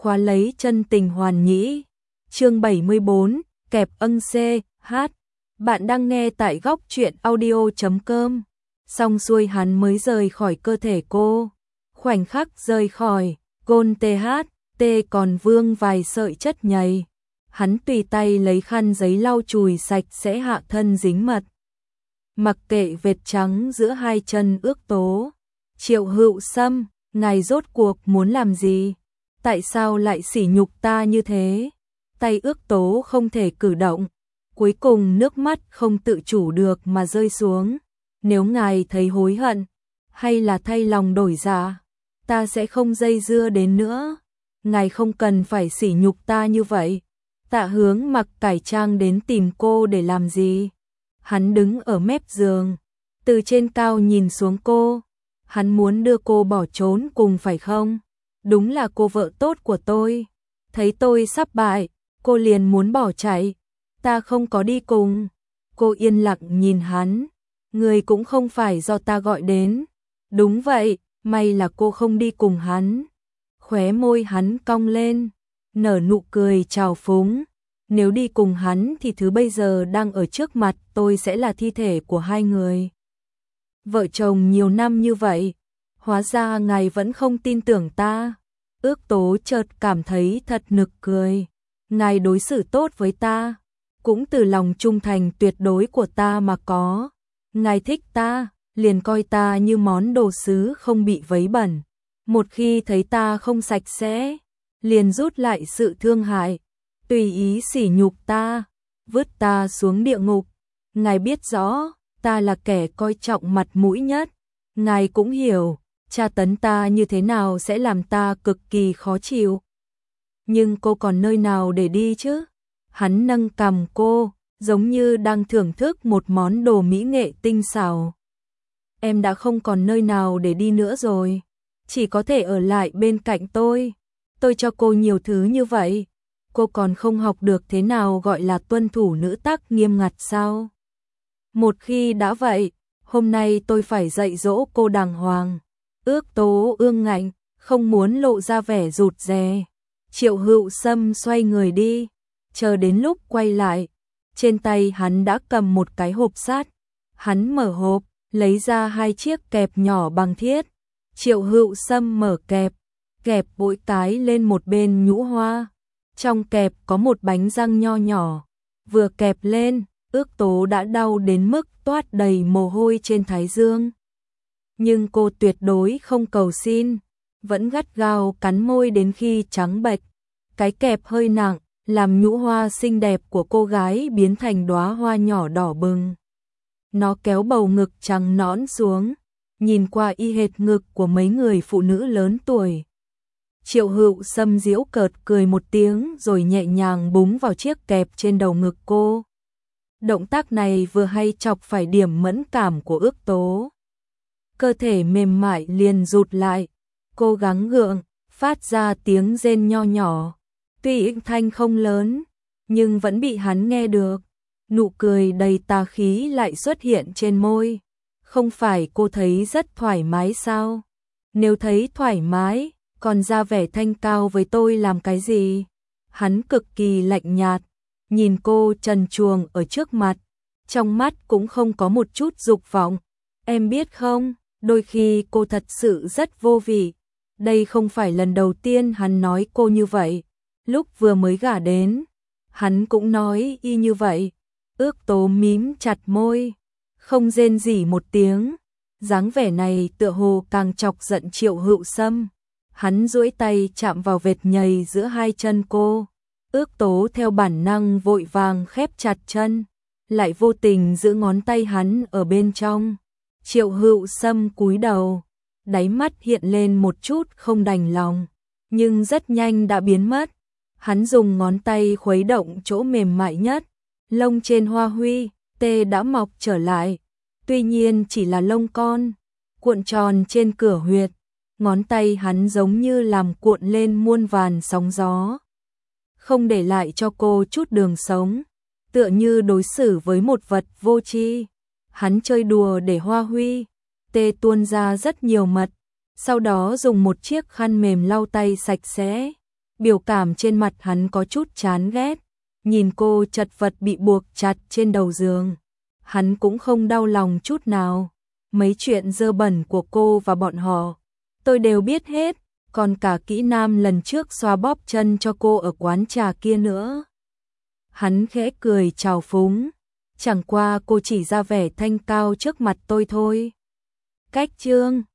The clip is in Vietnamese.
khóa lấy chân tình hoàn nhĩ. Chương 74, kẹp âng CH. Bạn đang nghe tại góc truyện audio.com. Xong xuôi hắn mới rời khỏi cơ thể cô. Khoảnh khắc rời khỏi, gôn TH còn vương vài sợi chất nhầy. Hắn tùy tay lấy khăn giấy lau chùi sạch sẽ hạ thân dính mật. Mặc kệ vệt trắng giữa hai chân ước tố. Triệu Hữu Sâm, ngài rốt cuộc muốn làm gì? Tại sao lại sỉ nhục ta như thế? Tay ước tố không thể cử động. Cuối cùng nước mắt không tự chủ được mà rơi xuống. Nếu ngài thấy hối hận, hay là thay lòng đổi dạ, ta sẽ không dây dưa đến nữa. Ngài không cần phải sỉ nhục ta như vậy. Tạ Hướng mặc cải trang đến tìm cô để làm gì? Hắn đứng ở mép giường, từ trên cao nhìn xuống cô. Hắn muốn đưa cô bỏ trốn cùng phải không? Đúng là cô vợ tốt của tôi. Thấy tôi sắp bại, cô liền muốn bỏ chạy. Ta không có đi cùng. Cô yên lặng nhìn hắn. Người cũng không phải do ta gọi đến. Đúng vậy, may là cô không đi cùng hắn. Khóe môi hắn cong lên, nở nụ cười trào phúng. Nếu đi cùng hắn thì thứ bây giờ đang ở trước mặt tôi sẽ là thi thể của hai người. Vợ chồng nhiều năm như vậy, hóa ra ngài vẫn không tin tưởng ta. Ước tố chợt cảm thấy thật nực cười. Ngài đối xử tốt với ta, cũng từ lòng trung thành tuyệt đối của ta mà có. Ngài thích ta, liền coi ta như món đồ sứ không bị vấy bẩn. Một khi thấy ta không sạch sẽ, liền rút lại sự thương hại, tùy ý sỉ nhục ta, vứt ta xuống địa ngục. Ngài biết rõ, ta là kẻ coi trọng mặt mũi nhất. Ngài cũng hiểu, tra tấn ta như thế nào sẽ làm ta cực kỳ khó chịu. Nhưng cô còn nơi nào để đi chứ? Hắn nâng cằm cô, giống như đang thưởng thức một món đồ mỹ nghệ tinh xảo. Em đã không còn nơi nào để đi nữa rồi, chỉ có thể ở lại bên cạnh tôi. Tôi cho cô nhiều thứ như vậy, cô còn không học được thế nào gọi là tuân thủ nữ tắc nghiêm ngặt sao? Một khi đã vậy, hôm nay tôi phải dạy dỗ cô đàng hoàng. Ước tố ương ngạnh, không muốn lộ ra vẻ rụt rè. Triệu Hữu Sâm xoay người đi, chờ đến lúc quay lại, trên tay hắn đã cầm một cái hộp sắt. Hắn mở hộp, lấy ra hai chiếc kẹp nhỏ bằng thiết. Triệu Hữu Sâm mở kẹp, kẹp mỗi cái lên một bên nhũ hoa. Trong kẹp có một bánh răng nho nhỏ. Vừa kẹp lên, ước tố đã đau đến mức toát đầy mồ hôi trên thái dương. Nhưng cô tuyệt đối không cầu xin, vẫn gắt gao cắn môi đến khi trắng bệch. Cái kẹp hơi nặng, làm nhũ hoa xinh đẹp của cô gái biến thành đóa hoa nhỏ đỏ bừng. Nó kéo bầu ngực trắng nõn xuống, nhìn qua y hệt ngực của mấy người phụ nữ lớn tuổi. Triệu Hữu Sâm giễu cợt cười một tiếng rồi nhẹ nhàng búng vào chiếc kẹp trên đầu ngực cô. Động tác này vừa hay chọc phải điểm mẫn cảm của ước tố. Cơ thể mềm mại liền rụt lại, cô gắng gượng, phát ra tiếng rên nho nhỏ. Tuy âm thanh không lớn, nhưng vẫn bị hắn nghe được. Nụ cười đầy tà khí lại xuất hiện trên môi. Không phải cô thấy rất thoải mái sao? Nếu thấy thoải mái, còn ra vẻ thanh cao với tôi làm cái gì? Hắn cực kỳ lạnh nhạt, nhìn cô trần truồng ở trước mặt, trong mắt cũng không có một chút dục vọng. Em biết không, đôi khi cô thật sự rất vô vị. Đây không phải lần đầu tiên hắn nói cô như vậy. Lúc vừa mới gả đến, hắn cũng nói y như vậy. Ước tố mím chặt môi, không rên rỉ một tiếng. Dáng vẻ này tựa hồ càng chọc giận Triệu Hữu Sâm. Hắn duỗi tay chạm vào vệt nhầy giữa hai chân cô. Ước tố theo bản năng vội vàng khép chặt chân, lại vô tình giữ ngón tay hắn ở bên trong. Triệu Hữu Sâm cúi đầu, đáy mắt hiện lên một chút không đành lòng, nhưng rất nhanh đã biến mất. Hắn dùng ngón tay khuấy động chỗ mềm mại nhất, lông trên hoa huy, tê đã mọc trở lại. Tuy nhiên chỉ là lông con, cuộn tròn trên cửa huyệt. Ngón tay hắn giống như làm cuộn lên muôn vàn sóng gió, không để lại cho cô chút đường sống, tựa như đối xử với một vật vô tri. Hắn chơi đùa để hoa huy, tê tuôn ra rất nhiều mật, sau đó dùng một chiếc khăn mềm lau tay sạch sẽ. Biểu cảm trên mặt hắn có chút chán ghét, nhìn cô chật vật bị buộc chặt trên đầu giường. Hắn cũng không đau lòng chút nào. Mấy chuyện dơ bẩn của cô và bọn họ, tôi đều biết hết, còn cả kỹ nam lần trước xoa bóp chân cho cô ở quán trà kia nữa. Hắn khẽ cười trào phúng, chẳng qua cô chỉ ra vẻ thanh cao trước mặt tôi thôi. Cách chương